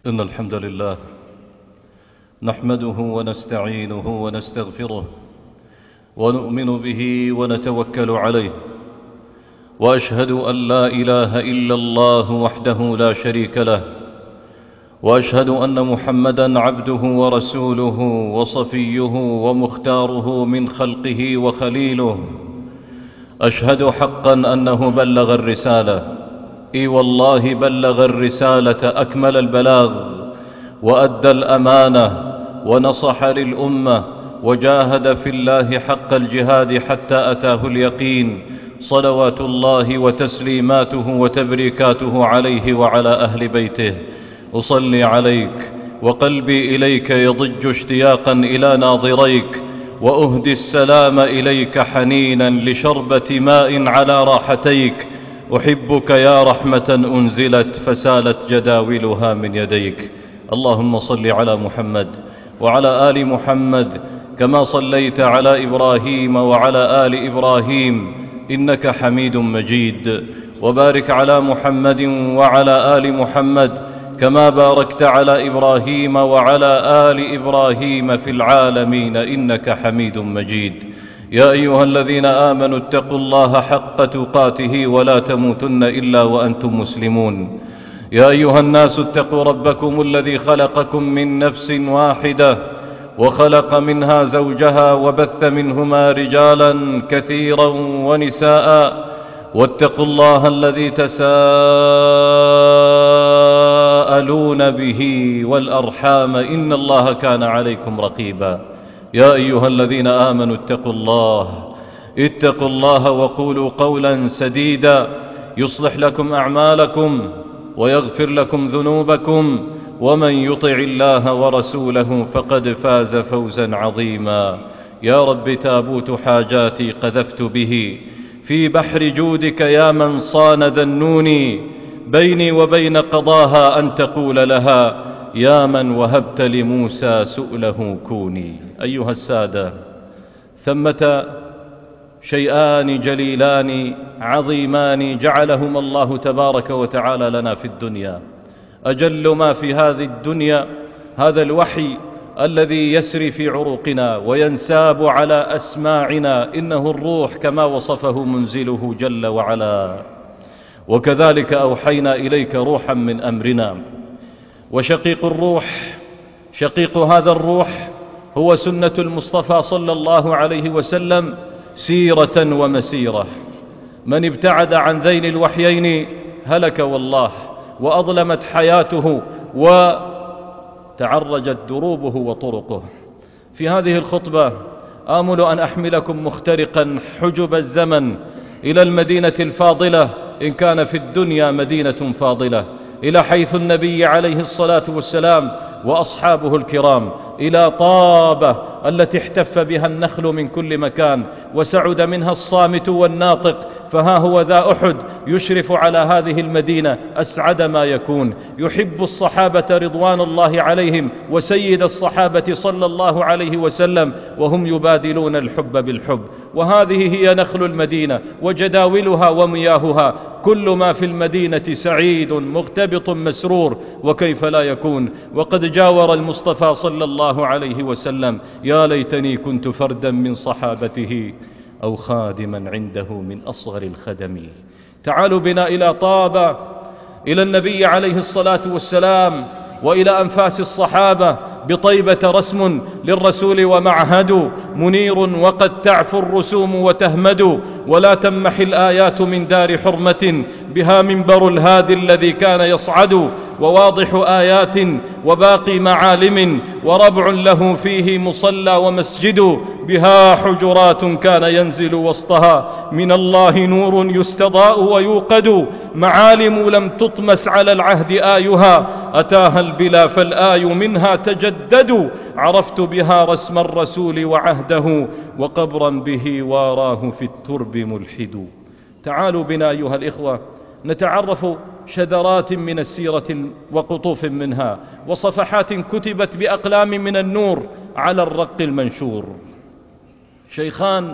إن الحمد لله نحمده ونستعينه ونستغفره ونؤمن به ونتوكل عليه، وأشهد أن لا إله إلا الله وحده لا شريك له، وأشهد أن محمدًا عبده ورسوله وصفيه ومختاره من خلقه وخليله. أشهد حقًا أنه بلغ الرسالة، إي والله بلغ الرسالة أكمل البلاغ، وأدى الأمانة ونصح للأمة، وجاهد في الله حق الجهاد حتى أتاه اليقين، صلوات الله وتسليماته وتبريكاته عليه وعلى أهل بيته. أصلي عليك وقلبي إليك يضج اشتياقا إلى ناظريك، وأهدي السلام إليك حنينا لشربة ماء على راحتيك. أحبك يا رحمة أنزلت فسالت جداولها من يديك. اللهم صل على محمد وعلى آل محمد كما صليت على إبراهيم وعلى آل إبراهيم إنك حميد مجيد، وبارك على محمد وعلى آل محمد كما باركت على إبراهيم وعلى آل إبراهيم في العالمين إنك حميد مجيد. يا أيها الذين آمنوا اتقوا الله حق تقاته ولا تموتن إلا وأنتم مسلمون. يا أيها الناس اتقوا ربكم الذي خلقكم من نفس واحدة، وخلق منها زوجها، وبث منهما رجالا كثيرا ونساء، واتقوا الله الذي تساءلون به والأرحام إن الله كان عليكم رقيبا. يا أيها الذين آمنوا اتقوا الله وقولوا قولا سديدا يصلح لكم أعمالكم ويغفر لكم ذنوبكم، ومن يطع الله ورسوله فقد فاز فوزا عظيما. يا رب تابوت حاجاتي قذفت به في بحر جودك، يا من صان ذنوني بيني وبين قضاها أن تقول لها يا من وهبت لموسى سؤله كوني. أيها السادة، ثمة شيئان جليلان عظيمان جعلهما الله تبارك وتعالى لنا في الدنيا. أجل ما في هذه الدنيا هذا الوحي الذي يسري في عروقنا وينساب على أسماعنا، إنه الروح كما وصفه منزله جل وعلا. وكذلك أوحينا إليك روحا من أمرنا. وشقيق الروح، شقيق هذا الروح هو سنة المصطفى صلى الله عليه وسلم سيرة ومسيرة. من ابتعد عن ذين الوحيين هلك والله، وأظلمت حياته وتعرجت دروبه وطرقه. في هذه الخطبة آمل أن أحملكم مخترقا حجب الزمن إلى المدينة الفاضلة، إن كان في الدنيا مدينة فاضلة، إلى حيث النبي عليه الصلاة والسلام وأصحابه الكرام، إلى طابة التي احتف بها النخل من كل مكان وسعد منها الصامت والناطق. فها هو ذا أحد يشرف على هذه المدينة أسعد ما يكون، يحب الصحابة رضوان الله عليهم وسيد الصحابة صلى الله عليه وسلم، وهم يبادلون الحب بالحب. وهذه هي نخل المدينة وجداولها ومياهها، كل ما في المدينة سعيد مغتبط مسرور، وكيف لا يكون وقد جاور المصطفى صلى الله عليه وسلم. يا ليتني كنت فردا من صحابته أو خادما عنده من أصغر الخدم. تعالوا بنا إلى طابة، إلى النبي عليه الصلاة والسلام، وإلى أنفاس الصحابة. بطيبة رسم للرسول ومعهد منير، وقد تعفو الرسوم وتهمد، ولا تمح الآيات من دار حرمة، بها منبر الهادي الذي كان يصعد، وواضح آيات وباقي معالم، وربع له فيه مصلى ومسجد، بها حجرات كان ينزل وسطها من الله نور يستضاء ويوقد، معالم لم تطمس على العهد آيها، أتاها البلا فالآي منها تجدد، عرفت بها رسم الرسول وعهده، وقبرا به واراه في الترب ملحد. تعالوا بنا أيها الإخوة نتعرف شذرات من السيرة وقطوف منها، وصفحات كتبت بأقلام من النور على الرق المنشور. شيخان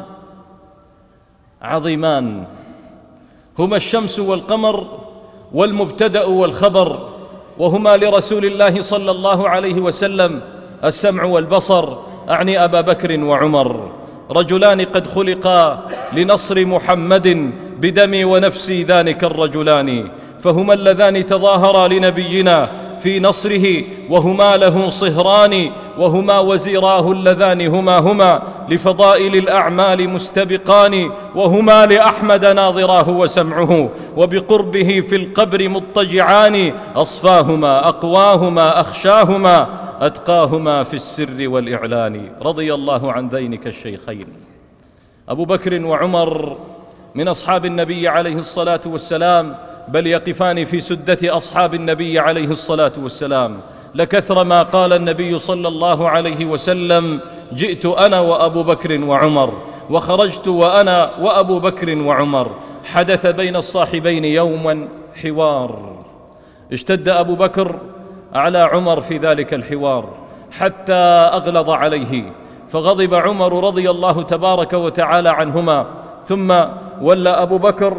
عظيمان هما الشمس والقمر والمبتدأ والخبر، وهما لرسول الله صلى الله عليه وسلم السمع والبصر، أعني أبا بكر وعمر، رجلان قد خلقا لنصر محمد بدمي ونفسي ذلك الرجلان، فهما اللذان تظاهرا لنبينا في نصره، وهما له صهران، وهما وزيراه اللذان هما لفضائل الأعمال مستبقان، وهما لأحمد ناظراه وسمعه، وبقربه في القبر مضطجعان، أصفاهما أقواهما أخشاهما أتقاهما في السر والإعلان. رضي الله عن ذينك الشيخين. أبو بكر وعمر من أصحاب النبي عليه الصلاة والسلام، بل يقفان في سدة أصحاب النبي عليه الصلاة والسلام، لكثر ما قال النبي صلى الله عليه وسلم: جئت أنا وأبو بكر وعمر، وخرجت وأنا وأبو بكر وعمر. حدث بين الصاحبين يوما حوار، اشتد أبو بكر على عمر في ذلك الحوار حتى أغلظ عليه، فغضب عمر رضي الله تبارك وتعالى عنهما، ثم ولى أبو بكر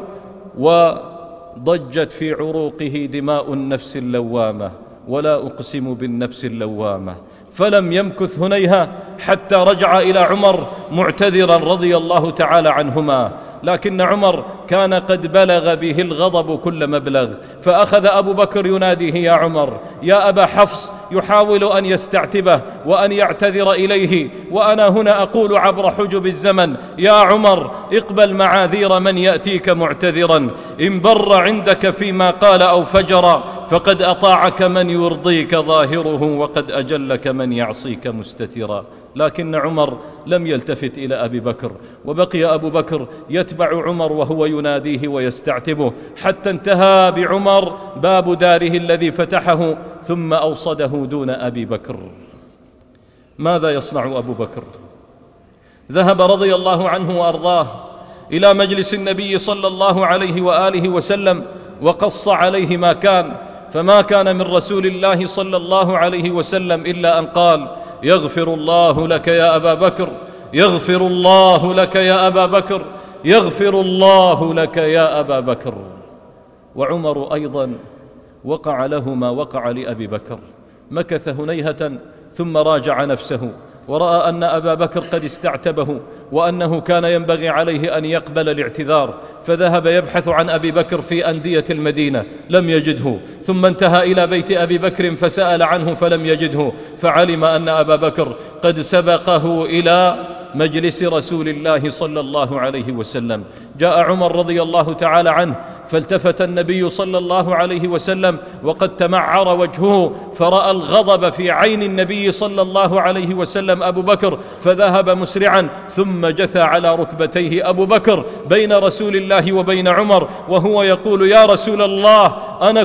وضجت في عروقه دماء النفس اللوامة، ولا أقسم بالنفس اللوامة. فلم يمكث هنيها حتى رجع إلى عمر معتذرا رضي الله تعالى عنهما، لكن عمر كان قد بلغ به الغضب كل مبلغ، فأخذ أبو بكر يناديه: يا عمر، يا أبا حفص، يحاول أن يستعتبه وأن يعتذر إليه، وأنا هنا أقول عبر حجب الزمن: يا عمر، اقبل معاذير من يأتيك معتذرا، إن بر عندك فيما قال أو فجر، فقد أطاعك من يرضيك ظاهره، وقد أجلك من يعصيك مستترا. لكن عمر لم يلتفت إلى أبي بكر، وبقي أبو بكر يتبع عمر وهو يناديه ويستعتبه، حتى انتهى بعمر باب داره الذي فتحه، ثم أوصده دون أبي بكر. ماذا يصنع أبو بكر؟ ذهب رضي الله عنه وأرضاه إلى مجلس النبي صلى الله عليه وآله وسلم، وقص عليه ما كان، فما كان من رسول الله صلى الله عليه وسلم إلا أن قال: يغفر الله لك يا أبا بكر، يغفر الله لك يا أبا بكر، يغفر الله لك يا أبا بكر. وعمر أيضا وقع له ما وقع لأبي بكر، مكث هنيهة ثم راجع نفسه، ورأى أن أبا بكر قد استعتبه، وأنه كان ينبغي عليه أن يقبل الاعتذار، فذهب يبحث عن أبي بكر في أندية المدينة، لم يجده، ثم انتهى إلى بيت أبي بكر فسأل عنه فلم يجده، فعلم أن أبا بكر قد سبقه إلى مجلس رسول الله صلى الله عليه وسلم. جاء عمر رضي الله تعالى عنه، فالتفت النبي صلى الله عليه وسلم وقد تمعر وجهه، فرأى الغضب في عين النبي صلى الله عليه وسلم أبو بكر، فذهب مسرعا، ثم جثى على ركبتيه أبو بكر بين رسول الله وبين عمر، وهو يقول: يا رسول الله، أنا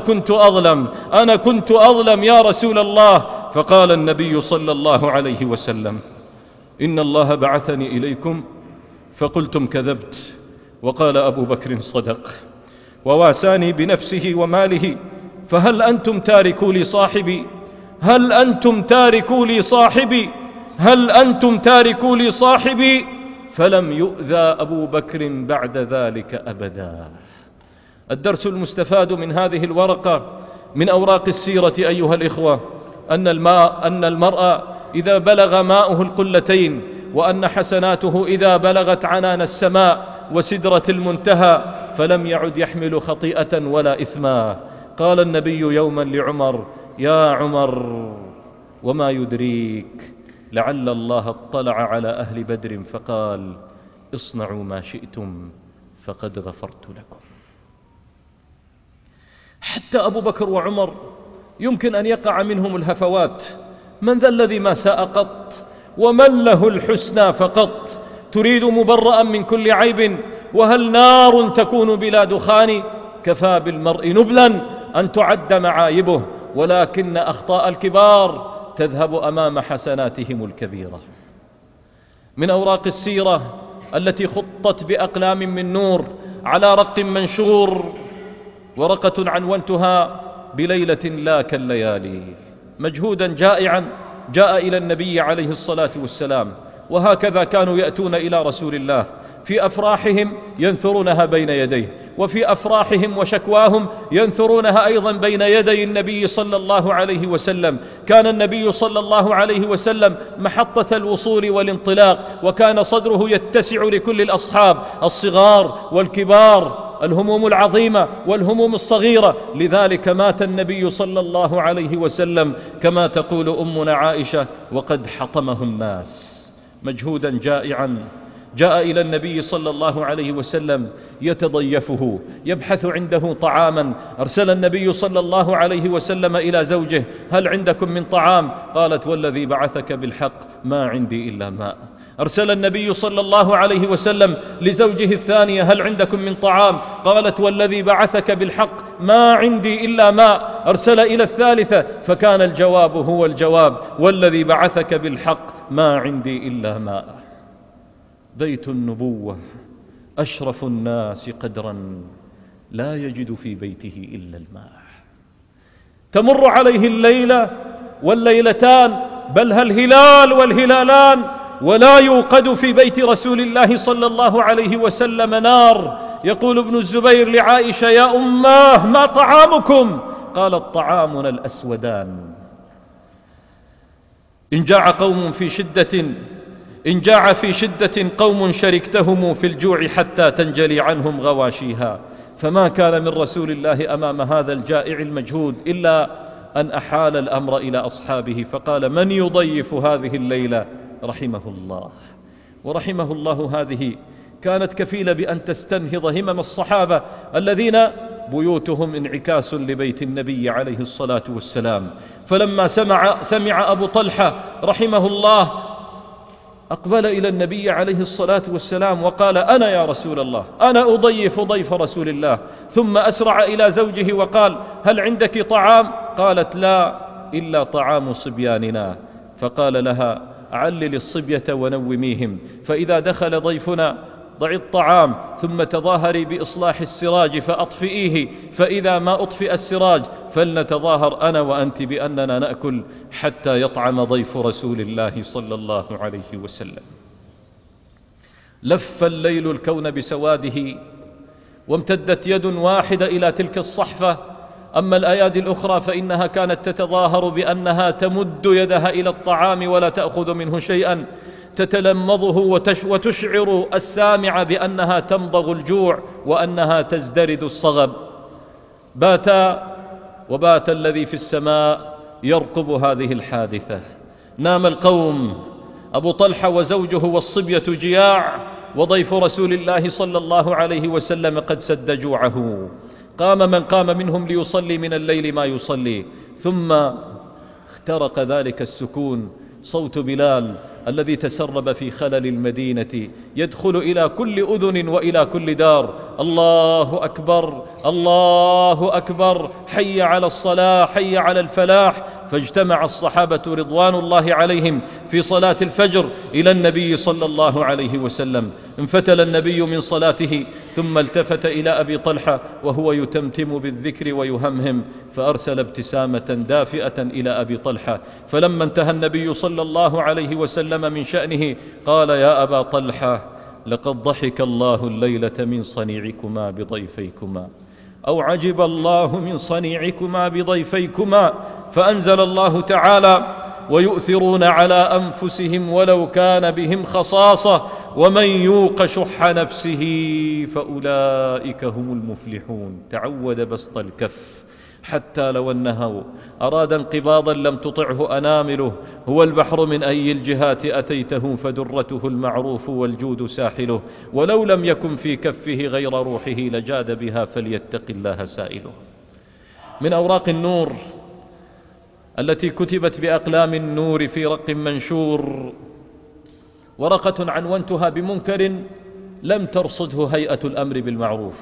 كنت أظلم يا رسول الله. فقال النبي صلى الله عليه وسلم: إن الله بعثني إليكم فقلتم كذبت. وقال أبو بكر: صدق، وواساني بنفسه وماله، فهل أنتم تاركوا لي صاحبي؟ هل أنتم تاركوا لي صاحبي؟ هل أنتم تاركوا لي صاحبي؟ فلم يؤذى أبو بكر بعد ذلك أبدا. الدرس المستفاد من هذه الورقة من أوراق السيرة أيها الإخوة، أن المرء إذا بلغ ماؤه القلتين، وأن حسناته إذا بلغت عنان السماء وسدرة المنتهى، فلم يعد يحمل خطيئة ولا إثما. قال النبي يوما لعمر: يا عمر، وما يدريك لعل الله اطلع على أهل بدر فقال: اصنعوا ما شئتم فقد غفرت لكم. حتى أبو بكر وعمر يمكن أن يقع منهم الهفوات. من ذا الذي ما ساء قط؟ ومن له الحسنى فقط؟ تريد مبرأ من كل عيب، وهل نار تكون بلا دخان؟ كفى بالمرء نبلا أن تعد معايبه، ولكن أخطاء الكبار تذهب أمام حسناتهم الكبيرة. من أوراق السيرة التي خطت بأقلام من نور على رق منشور، ورقة عنونتها: بليلة لا كالليالي. مجهودا جائعا جاء إلى النبي عليه الصلاة والسلام، وهكذا كانوا يأتون إلى رسول الله في أفراحهم ينثرونها بين يديه، وفي أفراحهم وشكواهم ينثرونها أيضا بين يدي النبي صلى الله عليه وسلم. كان النبي صلى الله عليه وسلم محطة الوصول والانطلاق، وكان صدره يتسع لكل الأصحاب الصغار والكبار، الهموم العظيمة والهموم الصغيرة. لذلك مات النبي صلى الله عليه وسلم كما تقول أمنا عائشة وقد حطمه الناس. مجهودا جائعا جاء إلى النبي صلى الله عليه وسلم يتضيفه، يبحث عنده طعاما. أرسل النبي صلى الله عليه وسلم إلى زوجه: هل عندكم من طعام؟ قالت: والذي بعثك بالحق ما عندي إلا ماء. أرسل النبي صلى الله عليه وسلم لزوجه الثانية: هل عندكم من طعام؟ قالت: والذي بعثك بالحق ما عندي إلا ماء. أرسل إلى الثالثة فكان الجواب هو الجواب: والذي بعثك بالحق ما عندي إلا ماء. بيت النبوة أشرف الناس قدرا لا يجد في بيته إلا الماء. تمر عليه الليلة والليلتان، بل الهلال والهلالان، ولا يوقد في بيت رسول الله صلى الله عليه وسلم نار. يقول ابن الزبير لعائشة: يا أماه ما طعامكم؟ قالت: طعامنا الأسودان. إن جاع في شدة قوم شركتهم في الجوع حتى تنجلي عنهم غواشيها. فما كان من رسول الله أمام هذا الجائع المجهود إلا أن أحال الأمر إلى أصحابه فقال: من يضيف هذه الليلة؟ رحمه الله. ورحمه الله هذه كانت كفيلة بأن تستنهض همم الصحابة الذين بيوتهم انعكاس لبيت النبي عليه الصلاة والسلام. فلما سمع أبو طلحة رحمه الله أقبل إلى النبي عليه الصلاة والسلام وقال: أنا يا رسول الله، أنا أضيف ضيف رسول الله. ثم أسرع إلى زوجه وقال: هل عندك طعام؟ قالت: لا، إلا طعام صبياننا. فقال لها: علل الصبية ونوميهم، فإذا دخل ضيفنا ضعي الطعام ثم تظاهري بإصلاح السراج فأطفئيه، فإذا ما أطفئ السراج فلنتظاهر أنا وأنت بأننا نأكل حتى يطعم ضيف رسول الله صلى الله عليه وسلم. لف الليل الكون بسواده، وامتدت يد واحدة إلى تلك الصحفة. أما الأيادي الأخرى فإنها كانت تتظاهر بأنها تمد يدها إلى الطعام ولا تأخذ منه شيئا، تتلمضه وتشعر السامع بأنها تمضغ الجوع وأنها تزدرد الصغب. وبات الذي في السماء يرقب هذه الحادثة. نام القوم، أبو طلحة وزوجه والصبية جياع، وضيف رسول الله صلى الله عليه وسلم قد سد جوعه. قام من قام منهم ليصلي من الليل ما يصلي، ثم اخترق ذلك السكون صوت بلال الذي تسرب في خلل المدينة يدخل إلى كل أذن وإلى كل دار: الله أكبر، الله أكبر، حي على الصلاة، حي على الفلاح. فاجتمع الصحابة رضوان الله عليهم في صلاة الفجر إلى النبي صلى الله عليه وسلم. انفتل النبي من صلاته ثم التفت إلى أبي طلحة وهو يتمتم بالذكر ويهمهم، فأرسل ابتسامة دافئة إلى أبي طلحة. فلما انتهى النبي صلى الله عليه وسلم من شأنه قال: يا أبا طلحة، لقد ضحك الله الليلة من صنيعكما بضيفيكما، أو عجب الله من صنيعكما بضيفيكما. فأنزل الله تعالى: ويؤثرون على أنفسهم ولو كان بهم خصاصة ومن يوق شح نفسه فأولئك هم المفلحون. تعود بسط الكف حتى لو أنه أراد انقباضا لم تطعه أنامله. هو البحر من أي الجهات أتيته فدرته المعروف والجود ساحله، ولو لم يكن في كفه غير روحه لجاد بها فليتق الله سائله. من أوراق النور التي كتبت بأقلام النور في رق منشور ورقة عنونتها بمنكر لم ترصده هيئة الأمر بالمعروف.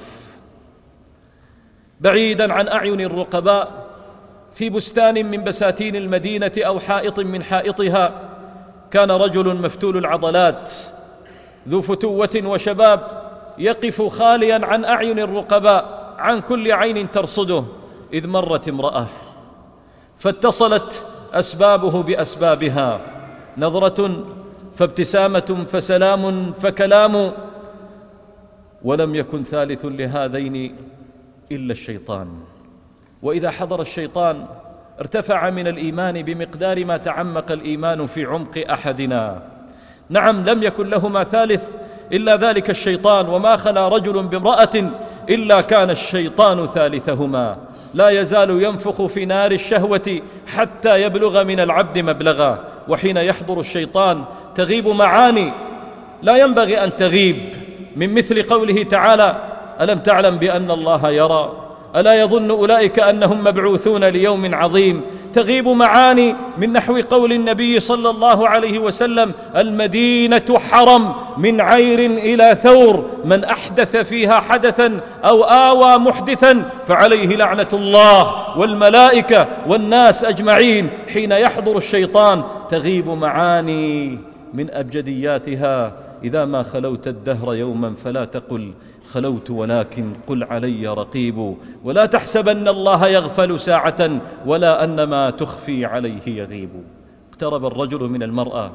بعيدا عن أعين الرقباء في بستان من بساتين المدينة أو حائط من حائطها كان رجل مفتول العضلات ذو فتوة وشباب يقف خاليا عن أعين الرقباء، عن كل عين ترصده، إذ مرت امرأة فاتصلت أسبابه بأسبابها: نظرة فابتسامة فسلام فكلام، ولم يكن ثالث لهذين إلا الشيطان. وإذا حضر الشيطان ارتفع من الإيمان بمقدار ما تعمق الإيمان في عمق أحدنا. نعم، لم يكن لهما ثالث إلا ذلك الشيطان، وما خلا رجل بامرأة إلا كان الشيطان ثالثهما. لا يزال ينفخ في نار الشهوة حتى يبلغ من العبد مبلغا. وحين يحضر الشيطان تغيب معاني لا ينبغي أن تغيب، من مثل قوله تعالى: ألم تعلم بأن الله يرى؟ ألا يظن أولئك أنهم مبعوثون ليوم عظيم؟ تغيب معاني من نحو قول النبي صلى الله عليه وسلم: المدينة حرم من عير إلى ثور، من أحدث فيها حدثا أو آوى محدثا فعليه لعنة الله والملائكة والناس أجمعين. حين يحضر الشيطان تغيب معاني من أبجدياتها. إذا ما خلوت الدهر يوما فلا تقل خلوت، ولكن قل علي رقيب. ولا تحسبن الله يغفل ساعة، ولا أن ما تخفي عليه يغيب. اقترب الرجل من المرأة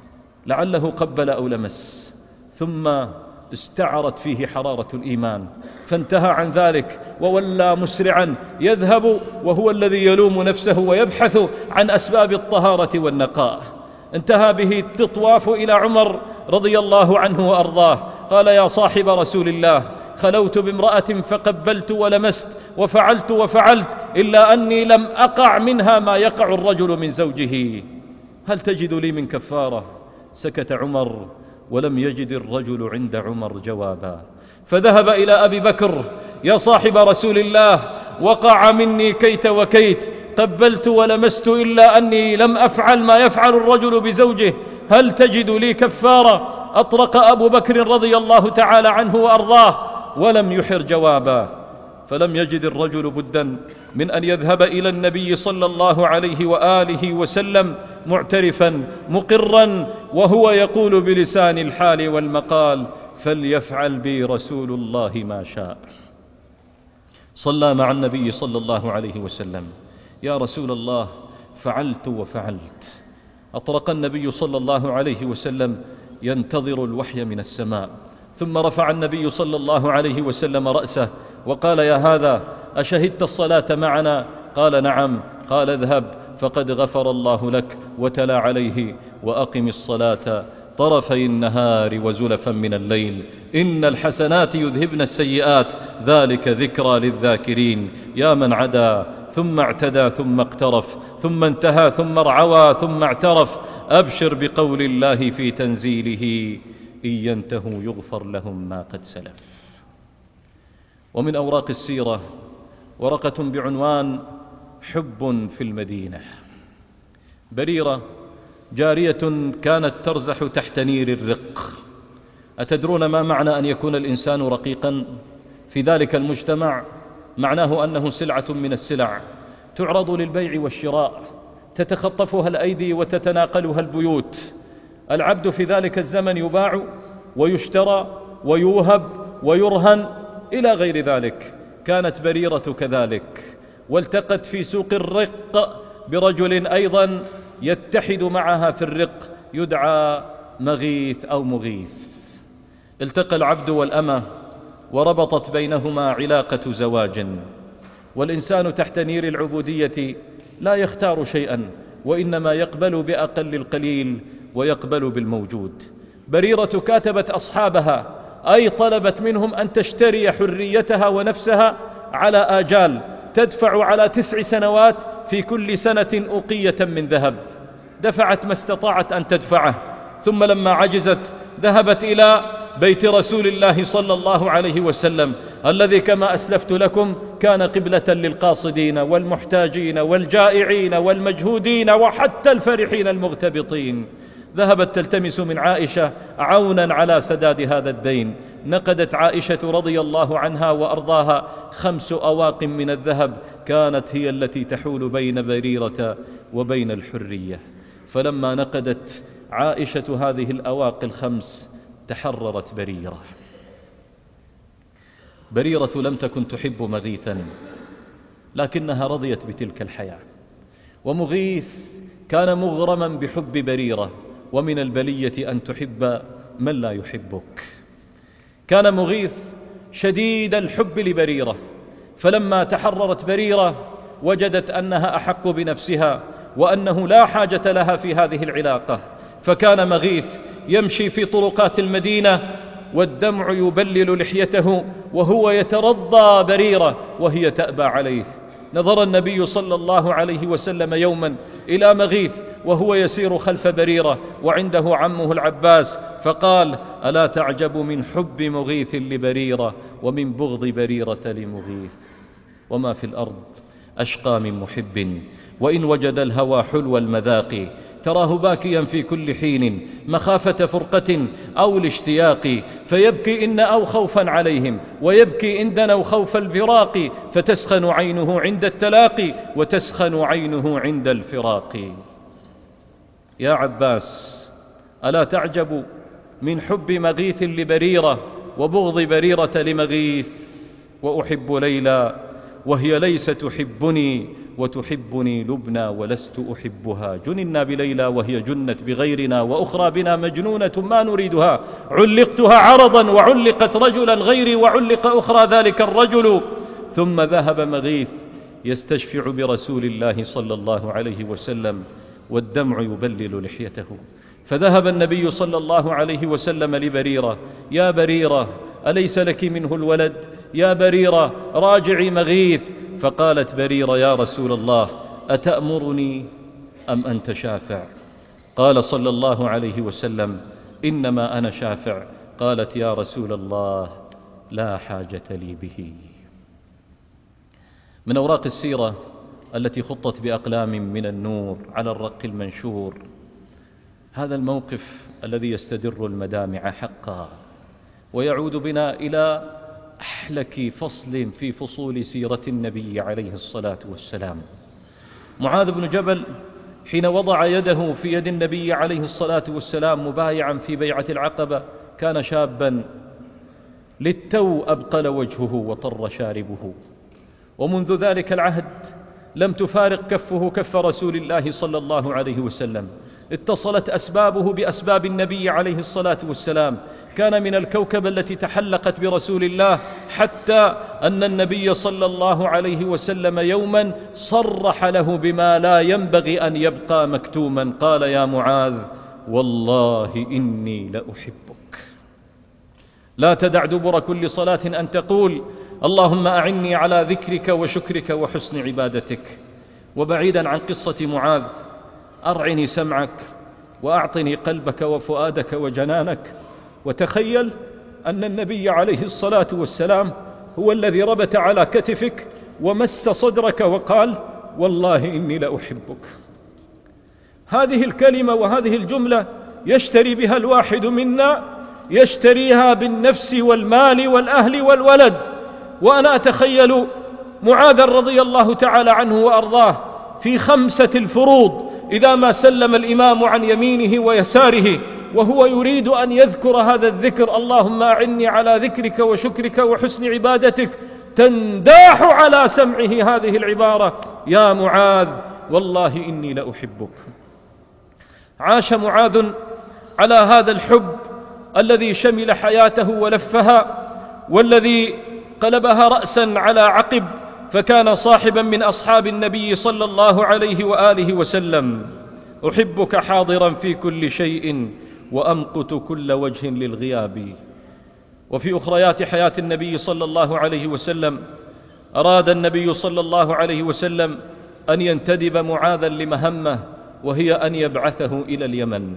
لعله قبل أو لمس، ثم استعرت فيه حرارة الإيمان فانتهى عن ذلك وولى مسرعا يذهب، وهو الذي يلوم نفسه ويبحث عن أسباب الطهارة والنقاء. انتهى به التطواف إلى عمر رضي الله عنه وأرضاه، قال: يا صاحب رسول الله، خلوت بامرأة فقبلت ولمست وفعلت إلا أني لم أقع منها ما يقع الرجل من زوجه، هل تجد لي من كفارة؟ سكت عمر ولم يجد الرجل عند عمر جوابا، فذهب إلى أبي بكر: يا صاحب رسول الله، وقع مني كيت وكيت، قبلت ولمست إلا أني لم أفعل ما يفعل الرجل بزوجه، هل تجد لي كفارة؟ أطرق أبو بكر رضي الله تعالى عنه وأرضاه ولم يحر جوابا. فلم يجد الرجل بدا من أن يذهب إلى النبي صلى الله عليه وآله وسلم معترفا مقرا، وهو يقول بلسان الحال والمقال: فليفعل بي رسول الله ما شاء. صلى مع النبي صلى الله عليه وسلم: يا رسول الله، فعلت وفعلت. أطرق النبي صلى الله عليه وسلم ينتظر الوحي من السماء، ثم رفع النبي صلى الله عليه وسلم رأسه وقال: يا هذا، أشهدت الصلاة معنا؟ قال: نعم. قال: اذهب فقد غفر الله لك، وتلا عليه: وأقم الصلاة طرفي النهار وزلفا من الليل، إن الحسنات يذهبن السيئات، ذلك ذكرى للذاكرين. يا من عدا ثم اعتدى ثم اقترف ثم انتهى ثم ارعوى ثم اعترف، أبشر بقول الله في تنزيله: إن ينتهوا يغفر لهم ما قد سلف. ومن أوراق السيرة ورقة بعنوان: حب في المدينة. بريرة جارية كانت ترزح تحت نير الرق. أتدرون ما معنى أن يكون الإنسان رقيقا في ذلك المجتمع؟ معناه أنه سلعة من السلع تعرض للبيع والشراء، تتخطفها الأيدي وتتناقلها البيوت. العبد في ذلك الزمن يباع ويشترى ويوهب ويرهن إلى غير ذلك. كانت بريرة كذلك، والتقت في سوق الرق برجل أيضا يتحد معها في الرق يدعى مغيث أو مغيث. التقى العبد والأمة وربطت بينهما علاقة زواج. والإنسان تحت نير العبودية لا يختار شيئا، وإنما يقبل بأقل القليل ويقبل بالموجود. بريرة كاتبت أصحابها، أي طلبت منهم أن تشتري حريتها ونفسها على آجال، تدفع على 9 سنوات في كل سنة أقية من ذهب. دفعت ما استطاعت أن تدفعه، ثم لما عجزت ذهبت إلى بيت رسول الله صلى الله عليه وسلم، الذي كما أسلفت لكم كان قبلة للقاصدين والمحتاجين والجائعين والمجهودين وحتى الفرحين المغتبطين. ذهبت تلتمس من عائشة عونا على سداد هذا الدين. نقدت عائشة رضي الله عنها وأرضاها 5 أواق من الذهب، كانت هي التي تحول بين بريرة وبين الحرية. فلما نقدت عائشة هذه الأواق 5 تحررت بريرة. بريرة لم تكن تحب مغيثا، لكنها رضيت بتلك الحياة. ومغيث كان مغرما بحب بريرة، ومن البلية أن تحب من لا يحبك. كان مغيث شديد الحب لبريرة، فلما تحررت بريرة وجدت أنها أحق بنفسها وأنه لا حاجة لها في هذه العلاقة، فكان مغيث يمشي في طرقات المدينة والدمع يبلل لحيته وهو يترضى بريرة وهي تأبى عليه. نظر النبي صلى الله عليه وسلم يوما إلى مغيث وهو يسير خلف بريرة وعنده عمه العباس، فقال: ألا تعجب من حب مغيث لبريرة ومن بغض بريرة لمغيث؟ وما في الأرض أشقى من محب، وإن وجد الهوى حلو المذاق، تراه باكيا في كل حين مخافة فرقة أو الاشتياق، فيبكي إن أو خوفا عليهم، ويبكي إن دنوا خوف الفراق، فتسخن عينه عند التلاقي وتسخن عينه عند الفراق. يا عباس، ألا تعجب من حب مغيث لبريرة وبغض بريرة لمغيث؟ وأحب ليلى وهي ليس تحبني، وتحبني لبنى ولست أحبها. جننا بليلى وهي جنت بغيرنا، وأخرى بنا مجنونة ما نريدها. علقتها عرضا وعلقت رجلا غيري، وعلق أخرى ذلك الرجل. ثم ذهب مغيث يستشفع برسول الله صلى الله عليه وسلم والدمع يبلل لحيته، فذهب النبي صلى الله عليه وسلم لبريرة: يا بريرة، أليس لك منه الولد؟ يا بريرة، راجعي مغيث. فقالت بريرة: يا رسول الله، أتأمرني أم أنت شافع؟ قال صلى الله عليه وسلم: إنما أنا شافع. قالت: يا رسول الله، لا حاجة لي به. من أوراق السيرة التي خطت بأقلام من النور على الرق المنشور هذا الموقف الذي يستدر المدامع حقا، ويعود بنا إلى أحلك فصل في فصول سيرة النبي عليه الصلاة والسلام. معاذ بن جبل حين وضع يده في يد النبي عليه الصلاة والسلام مبايعا في بيعة العقبة كان شابا للتو أبقل وجهه وطر شاربه، ومنذ ذلك العهد لم تفارق كفه كف رسول الله صلى الله عليه وسلم. اتصلت أسبابه بأسباب النبي عليه الصلاة والسلام، كان من الكوكب التي تحلقت برسول الله، حتى أن النبي صلى الله عليه وسلم يوما صرح له بما لا ينبغي أن يبقى مكتوما. قال: يا معاذ، والله إني لأحبك، لا تدع دبر كل صلاة أن تقول: اللهم أعني على ذكرك وشكرك وحسن عبادتك. وبعيدا عن قصة معاذ، أرعني سمعك وأعطني قلبك وفؤادك وجنانك، وتخيل أن النبي عليه الصلاة والسلام هو الذي ربت على كتفك ومس صدرك وقال: والله إني لأحبك. هذه الكلمة وهذه الجملة يشتري بها الواحد منا، يشتريها بالنفس والمال والأهل والولد. وأنا أتخيل معاذ رضي الله تعالى عنه وأرضاه في 5 الفروض إذا ما سلم الإمام عن يمينه ويساره وهو يريد أن يذكر هذا الذكر: اللهم أعني على ذكرك وشكرك وحسن عبادتك، تنداح على سمعه هذه العبارة: يا معاذ، والله إني لأحبك. عاش معاذ على هذا الحب الذي شمل حياته ولفها، والذي قلبها رأسا على عقب، فكان صاحبا من أصحاب النبي صلى الله عليه وآله وسلم. أحبك حاضرا في كل شيء، وأمقت كل وجه للغياب. وفي أخريات حياة النبي صلى الله عليه وسلم أراد النبي صلى الله عليه وسلم أن ينتدب معاذا لمهمة، وهي أن يبعثه إلى اليمن.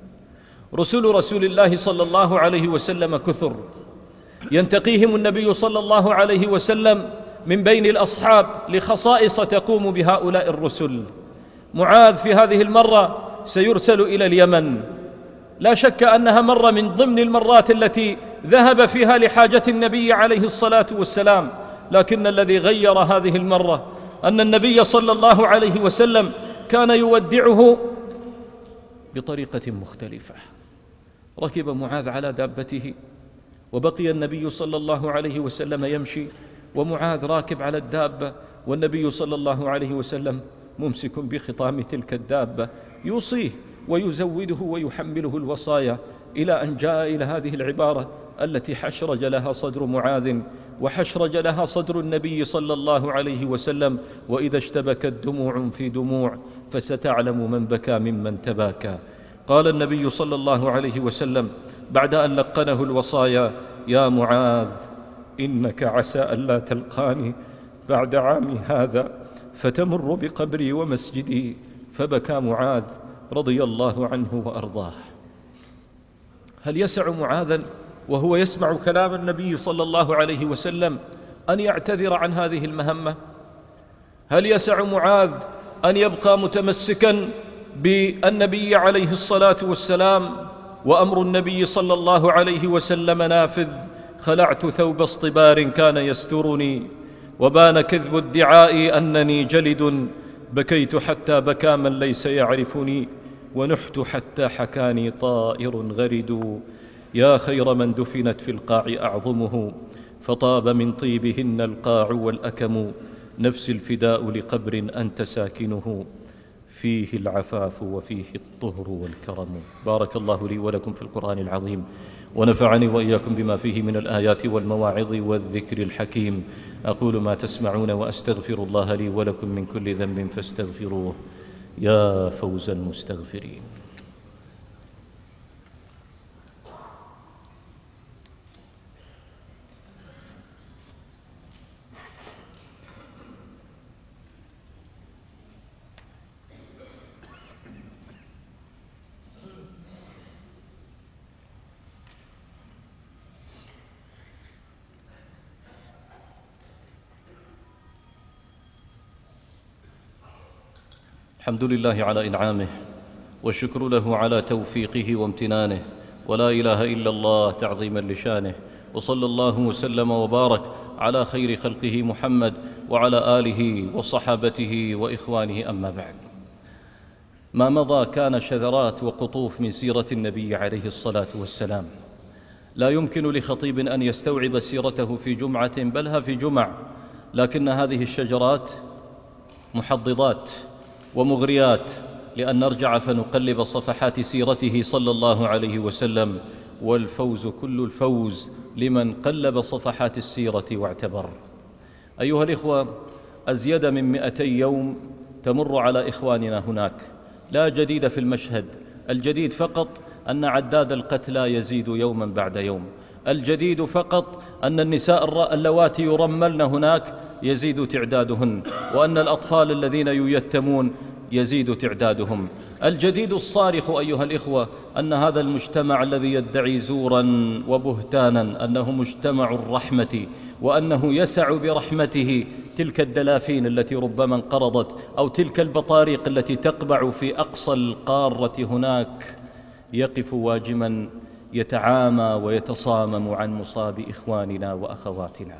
رسول الله صلى الله عليه وسلم كثر، ينتقيهم النبي صلى الله عليه وسلم من بين الأصحاب لخصائص تقوم بهؤلاء الرسل. معاذ في هذه المرة سيرسل إلى اليمن، لا شك أنها مرة من ضمن المرات التي ذهب فيها لحاجة النبي عليه الصلاة والسلام، لكن الذي غير هذه المرة أن النبي صلى الله عليه وسلم كان يودعه بطريقة مختلفة. ركب معاذ على دابته، وبقي النبي صلى الله عليه وسلم يمشي، ومعاذ راكب على الدابة، والنبي صلى الله عليه وسلم ممسك بخطام تلك الدابة يوصيه ويزوده ويحمله الوصايا، إلى أن جاء إلى هذه العبارة: التي حشرج لها صدر معاذ وحشرج لها صدر النبي صلى الله عليه وسلم، وإذا اشتبكت دموع في دموع فستعلم من بكى ممن تباكى. قال النبي صلى الله عليه وسلم بعد أن لقنه الوصايا: يا معاذ إنك عسى ألا تلقاني بعد عامي هذا فتمر بقبري ومسجدي. فبكى معاذ رضي الله عنه وأرضاه. هل يسع معاذا وهو يسمع كلام النبي صلى الله عليه وسلم أن يعتذر عن هذه المهمة؟ هل يسع معاذ أن يبقى متمسكا بالنبي عليه الصلاة والسلام وأمر النبي صلى الله عليه وسلم نافذ؟ خلعت ثوب اصطبار كان يسترني وبان كذب ادعائي أنني جلد، بكيت حتى بكى من ليس يعرفني ونحت حتى حكاني طائر غرد. يا خير من دفنت في القاع أعظمه فطاب من طيبهن القاع والأكم، نفس الفداء لقبر أنت ساكنه فيه العفاف وفيه الطهر والكرم. بارك الله لي ولكم في القرآن العظيم، ونفعني وإياكم بما فيه من الآيات والمواعظ والذكر الحكيم. أقول ما تسمعون وأستغفر الله لي ولكم من كل ذنب فاستغفروه يا فوز المستغفرين. الحمد لله على إنعامه والشكر له على توفيقه وامتنانه، ولا إله إلا الله تعظيما لشانه، وصلى الله وسلم وبارك على خير خلقه محمد وعلى آله وصحابته وإخوانه. أما بعد، ما مضى كان شذرات وقطوف من سيرة النبي عليه الصلاة والسلام، لا يمكن لخطيب أن يستوعب سيرته في جمعة بلها في جمع، لكن هذه الشجرات محضضات ومغريات لأن نرجع فنقلب صفحات سيرته صلى الله عليه وسلم، والفوز كل الفوز لمن قلب صفحات السيرة واعتبر. أيها الإخوة، أزيد من 200 يوم تمر على إخواننا هناك، لا جديد في المشهد، الجديد فقط أن عداد القتلى يزيد يوما بعد يوم، الجديد فقط أن النساء اللواتي يرملن هناك يزيد تعدادهن، وأن الأطفال الذين ييتمون يزيد تعدادهم. الجديد الصارخ أيها الإخوة أن هذا المجتمع الذي يدعي زورا وبهتانا أنه مجتمع الرحمة وأنه يسع برحمته تلك الدلافين التي ربما انقرضت أو تلك البطاريق التي تقبع في أقصى القارة هناك، يقف واجما يتعامى ويتصامم عن مصاب إخواننا وأخواتنا.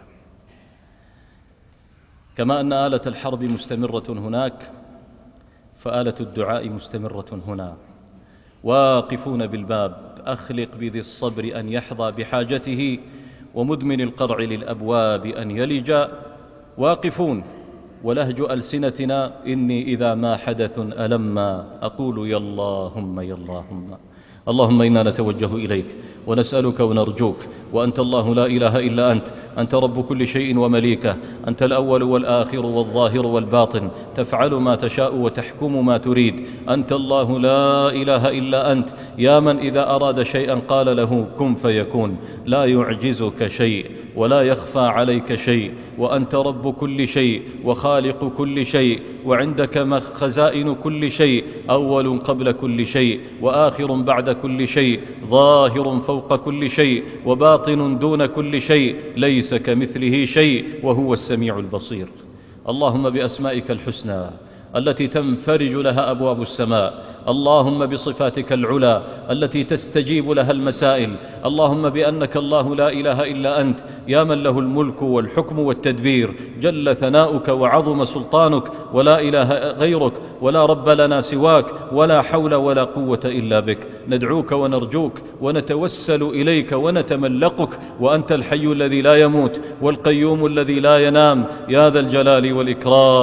كما أن آلة الحرب مستمرة هناك فآلة الدعاء مستمرة هنا، واقفون بالباب أخلق بذي الصبر أن يحظى بحاجته ومدمن القرع للأبواب أن يلجا، واقفون ولهج ألسنتنا إني إذا ما حدث ألما أقول يا اللهم يا اللهم. اللهم إنا نتوجه إليك ونسألك ونرجوك، وأنت الله لا إله إلا أنت، أنت رب كل شيء ومليكه، أنت الأول والآخر والظاهر والباطن، تفعل ما تشاء وتحكم ما تريد، أنت الله لا إله إلا أنت، يا من إذا أراد شيئا قال له كن فيكون، لا يعجزك شيء ولا يخفى عليك شيء، وأنت رب كل شيء وخالق كل شيء، وعندك خزائن كل شيء، أول قبل كل شيء وآخر بعد كل شيء، ظاهر فوق كل شيء وباطن دون كل شيء، ليس كمثله شيء وهو السميع البصير. اللهم بأسمائك الحسنى التي تنفرج لها أبواب السماء، اللهم بصفاتك العلى التي تستجيب لها المسائل، اللهم بأنك الله لا إله إلا أنت، يا من له الملك والحكم والتدبير، جل ثناؤك وعظم سلطانك، ولا إله غيرك ولا رب لنا سواك، ولا حول ولا قوة إلا بك. ندعوك ونرجوك ونتوسل إليك ونتملقك، وأنت الحي الذي لا يموت والقيوم الذي لا ينام، يا ذا الجلال والإكرام،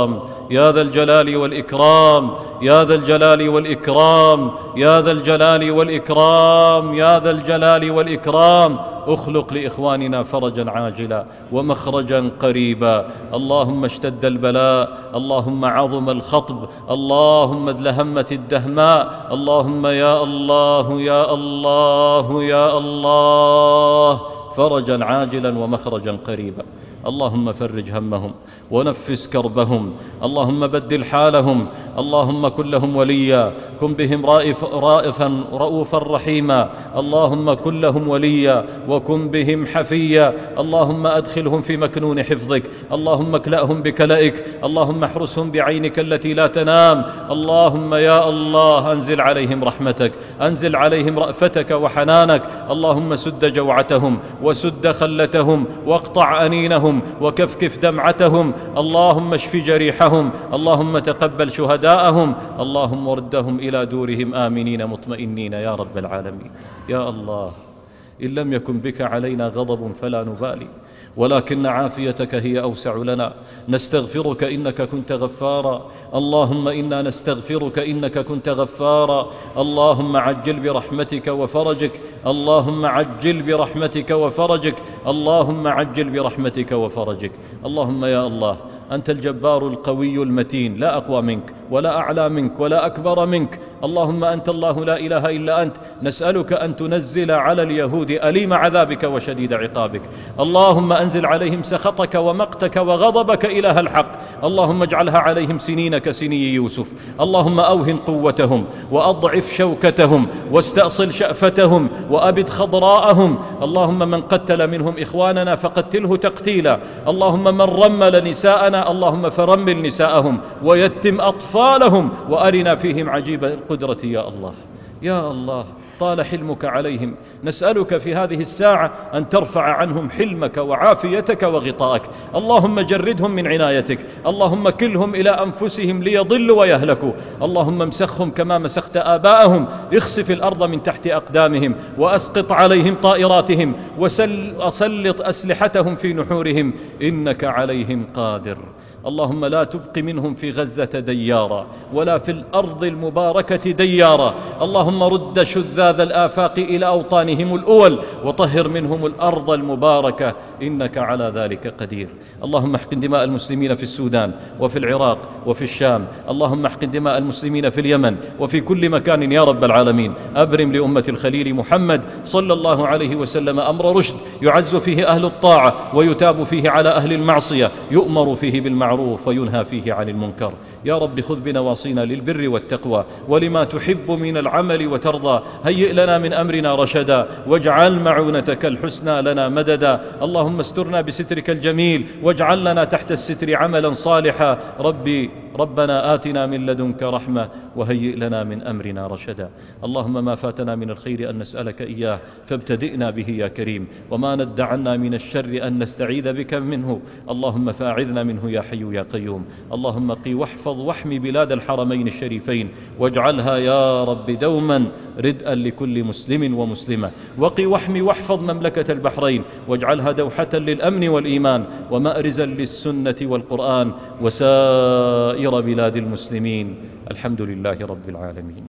يا ذا الجلال والإكرام، يا ذا الجلال والإكرام، يا ذا الجلال والإكرام، يا ذا الجلال والإكرام. اخلق لإخواننا فرجا عاجلا ومخرجا قريبا. اللهم اشتد البلاء، اللهم عظم الخطب، اللهم ادلهمت الدهماء، اللهم يا الله يا الله يا الله فرجا عاجلا ومخرجا قريبا. اللهم فرج همهم ونفس كربهم، اللهم بدل حالهم، اللهم كن لهم وليا، كن بهم رؤوفا رحيما، اللهم كن لهم وليا وكن بهم حفيا، اللهم أدخلهم في مكنون حفظك، اللهم اكلأهم بكلئك، اللهم احرسهم بعينك التي لا تنام. اللهم يا الله أنزل عليهم رحمتك، أنزل عليهم رأفتك وحنانك، اللهم سد جوعتهم وسد خلتهم واقطع أنينهم وكفكف دمعتهم، اللهم اشف جريحهم، اللهم تقبل شهداءهم، اللهم ردهم إلى دورهم آمنين مطمئنين يا رب العالمين. يا الله إن لم يكن بك علينا غضب فلا نبالي، ولكن عافيتك هي أوسع لنا. نستغفرك إنك كنت غفارا، اللهم إنا نستغفرك إنك كنت غفارا. اللهم عجل برحمتك وفرجك، اللهم عجل برحمتك وفرجك، اللهم عجل برحمتك وفرجك. اللهم يا الله أنت الجبار القوي المتين، لا أقوى منك ولا أعلى منك ولا أكبر منك. اللهم أنت الله لا إله إلا أنت، نسألك أن تنزل على اليهود أليم عذابك وشديد عقابك. اللهم أنزل عليهم سخطك ومقتك وغضبك إله الحق، اللهم اجعلها عليهم سنين كسني يوسف. اللهم أوهن قوتهم وأضعف شوكتهم واستأصل شأفتهم وأبد خضراءهم. اللهم من قتل منهم إخواننا فقتله تقتيلا، اللهم من رمل نساءنا اللهم فرمل نساءهم ويتم أطفالهم وأرنا فيهم عجيب القدرة. يا الله يا الله طال حلمك عليهم، نسألك في هذه الساعة أن ترفع عنهم حلمك وعافيتك وغطاءك. اللهم جردهم من عنايتك، اللهم كلهم إلى أنفسهم ليضلوا ويهلكوا، اللهم امسخهم كما مسخت آباءهم، اخسف الأرض من تحت أقدامهم وأسقط عليهم طائراتهم وسلط أسلحتهم في نحورهم إنك عليهم قادر. اللهم لا تبق منهم في غزة ديارا ولا في الأرض المباركة ديارا، اللهم رد شذاذ الآفاق إلى أوطانهم الأول وطهر منهم الأرض المباركة إنك على ذلك قدير. اللهم احقن دماء المسلمين في السودان وفي العراق وفي الشام، اللهم احقن دماء المسلمين في اليمن وفي كل مكان يا رب العالمين. أبرم لأمة الخليل محمد صلى الله عليه وسلم أمر رشد يعز فيه أهل الطاعة ويتاب فيه على أهل المعصية، يؤمر فيه بالمعروف وينهى فيه عن المنكر. يا رب خذ بنواصينا للبر والتقوى ولما تحب من العمل وترضى، هيئ لنا من أمرنا رشدا واجعل معونتك الحسنى لنا مددا. اللهم استرنا بسترك الجميل واجعل لنا تحت الستر عملا صالحا. ربنا آتنا من لدنك رحمة وهيئ لنا من أمرنا رشدا. اللهم ما فاتنا من الخير أن نسألك إياه فابتدئنا به يا كريم، وما ند عنا من الشر أن نستعيذ بك منه، اللهم فاعذنا منه يا حي يا قيوم. اللهم قي واحفظ واحمي بلاد الحرمين الشريفين واجعلها يا رب دوما ردءا لكل مسلم ومسلمة، وقي واحمي واحفظ مملكة البحرين واجعلها دوحة للأمن والإيمان ومأرزا للسنة والقرآن وسائر بلاد المسلمين. الحمد لله رب العالمين.